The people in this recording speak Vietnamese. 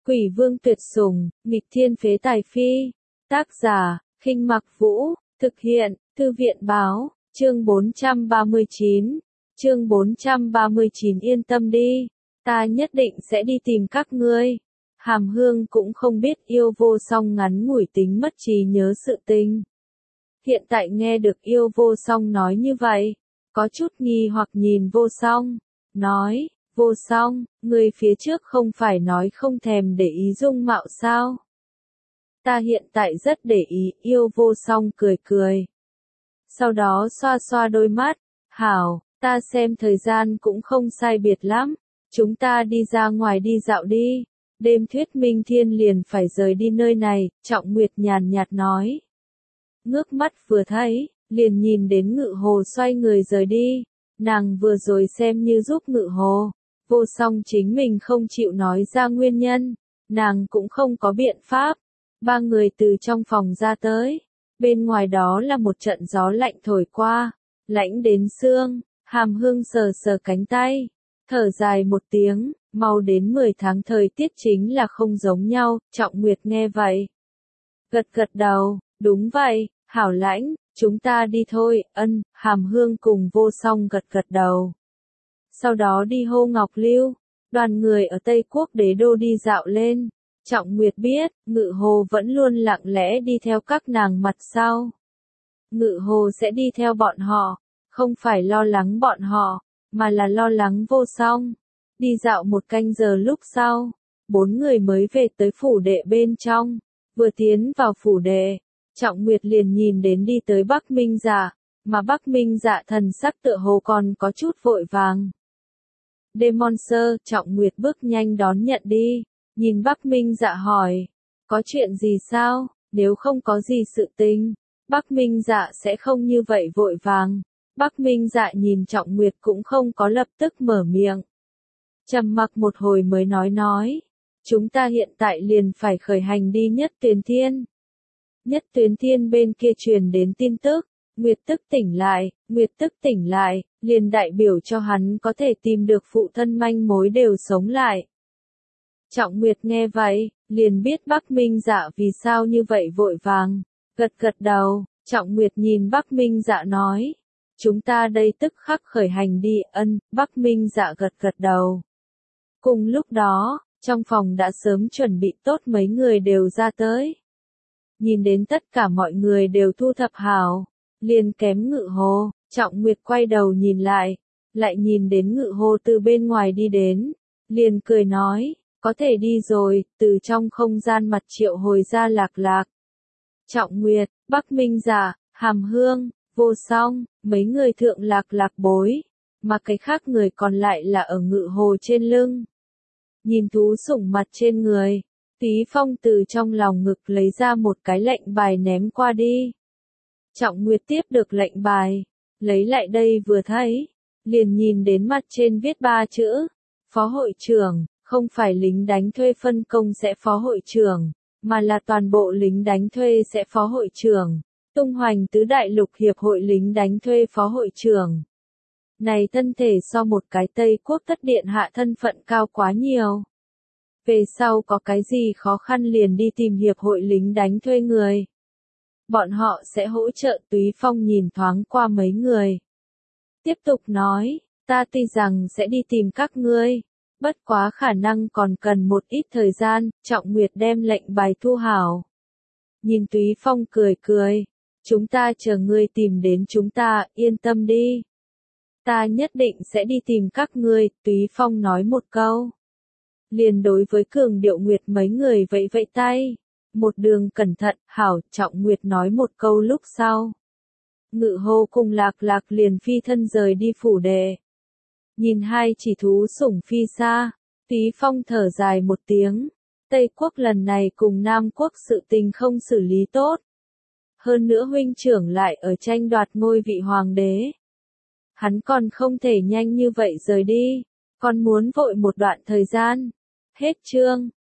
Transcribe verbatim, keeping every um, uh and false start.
Quỷ vương tuyệt sủng, nghịch thiên phế tài phi. Tác giả, Khinh Mặc Vũ, thực hiện, Thư viện báo, chương bốn trăm ba mươi chín. Chương bốn trăm ba mươi chín yên tâm đi, ta nhất định sẽ đi tìm các ngươi. Hàm Hương cũng không biết Yêu Vô Song ngắn ngủi tính mất trí nhớ sự tình. Hiện tại nghe được Yêu Vô Song nói như vậy, có chút nghi hoặc nhìn Vô Song, nói, Vô Song, người phía trước không phải nói không thèm để ý dung mạo sao? Ta hiện tại rất để ý, Yêu Vô Song cười cười. Sau đó xoa xoa đôi mắt, hảo, ta xem thời gian cũng không sai biệt lắm, chúng ta đi ra ngoài đi dạo đi, đêm thuyết minh thiên liền phải rời đi nơi này, Trọng Nguyệt nhàn nhạt nói. Ngước mắt vừa thấy, liền nhìn đến Ngự Hồ xoay người rời đi, nàng vừa rồi xem như giúp Ngự Hồ, Vô Song chính mình không chịu nói ra nguyên nhân, nàng cũng không có biện pháp. Ba người từ trong phòng ra tới, bên ngoài đó là một trận gió lạnh thổi qua, lạnh đến xương. Hàm Hương sờ sờ cánh tay, thở dài một tiếng, mau đến mười tháng thời tiết chính là không giống nhau, Trọng Nguyệt nghe vậy. Gật gật đầu, đúng vậy, hảo lãnh, chúng ta đi thôi, ân, Hàm Hương cùng Vô Song gật gật đầu. Sau đó đi hô Ngọc Lưu, đoàn người ở Tây Quốc đế đô đi dạo lên, Trọng Nguyệt biết, Ngự Hồ vẫn luôn lặng lẽ đi theo các nàng mặt sau. Ngự Hồ sẽ đi theo bọn họ. Không phải lo lắng bọn họ, mà là lo lắng Vô Song. Đi dạo một canh giờ lúc sau, bốn người mới về tới phủ đệ bên trong. Vừa tiến vào phủ đệ, Trọng Nguyệt liền nhìn đến đi tới Bắc Minh Dạ, mà Bắc Minh Dạ thần sắc tựa hồ còn có chút vội vàng. Demon Sơ, Trọng Nguyệt bước nhanh đón nhận đi, nhìn Bắc Minh Dạ hỏi, có chuyện gì sao, nếu không có gì sự tình, Bắc Minh Dạ sẽ không như vậy vội vàng. Bắc Minh Dạ nhìn Trọng Nguyệt cũng không có lập tức mở miệng. Trầm mặc một hồi mới nói nói, chúng ta hiện tại liền phải khởi hành đi Nhất Tuyền Thiên. Nhất Tuyền Thiên bên kia truyền đến tin tức, Nguyệt Tức tỉnh lại, Nguyệt Tức tỉnh lại, liền đại biểu cho hắn có thể tìm được phụ thân manh mối đều sống lại. Trọng Nguyệt nghe vậy, liền biết Bắc Minh Dạ vì sao như vậy vội vàng, gật gật đầu, Trọng Nguyệt nhìn Bắc Minh Dạ nói. Chúng ta đây tức khắc khởi hành đi, ân, Bắc Minh Dạ gật gật đầu. Cùng lúc đó, trong phòng đã sớm chuẩn bị tốt mấy người đều ra tới. Nhìn đến tất cả mọi người đều thu thập hảo, liền kém Ngự Hồ, Trọng Nguyệt quay đầu nhìn lại, lại nhìn đến Ngự Hồ từ bên ngoài đi đến, liền cười nói, có thể đi rồi, từ trong không gian mặt triệu hồi ra Lạc Lạc. Trọng Nguyệt, Bắc Minh Dạ, Hàm Hương, Vô Song, mấy người thượng Lạc Lạc bối, mà cái khác người còn lại là ở Ngự Hồ trên lưng. Nhìn thú sủng mặt trên người, Tí Phong từ trong lòng ngực lấy ra một cái lệnh bài ném qua đi. Trọng Nguyệt tiếp được lệnh bài, lấy lại đây vừa thấy, liền nhìn đến mặt trên viết ba chữ, Phó hội trưởng, không phải lính đánh thuê phân công sẽ Phó hội trưởng, mà là toàn bộ lính đánh thuê sẽ Phó hội trưởng. Tung hoành tứ đại lục hiệp hội lính đánh thuê phó hội trưởng. Này thân thể so một cái Tây Quốc tất điện hạ thân phận cao quá nhiều. Về sau có cái gì khó khăn liền đi tìm hiệp hội lính đánh thuê người. Bọn họ sẽ hỗ trợ. Túy Phong nhìn thoáng qua mấy người. Tiếp tục nói, ta tuy rằng sẽ đi tìm các ngươi, bất quá khả năng còn cần một ít thời gian, Trọng Nguyệt đem lệnh bài thu hảo. Nhìn Túy Phong cười cười. Chúng ta chờ ngươi tìm đến chúng ta, yên tâm đi. Ta nhất định sẽ đi tìm các ngươi, Túy Phong nói một câu. Liền đối với Cường Điệu Nguyệt mấy người vẫy vẫy tay. Một đường cẩn thận, hảo, Trọng Nguyệt nói một câu lúc sau. Ngự Hồ cùng Lạc Lạc liền phi thân rời đi phủ đệ. Nhìn hai chỉ thú sủng phi xa, Túy Phong thở dài một tiếng. Tây Quốc lần này cùng Nam Quốc sự tình không xử lý tốt. Hơn nữa huynh trưởng lại ở tranh đoạt ngôi vị hoàng đế. Hắn còn không thể nhanh như vậy rời đi, còn muốn vội một đoạn thời gian. Hết chương.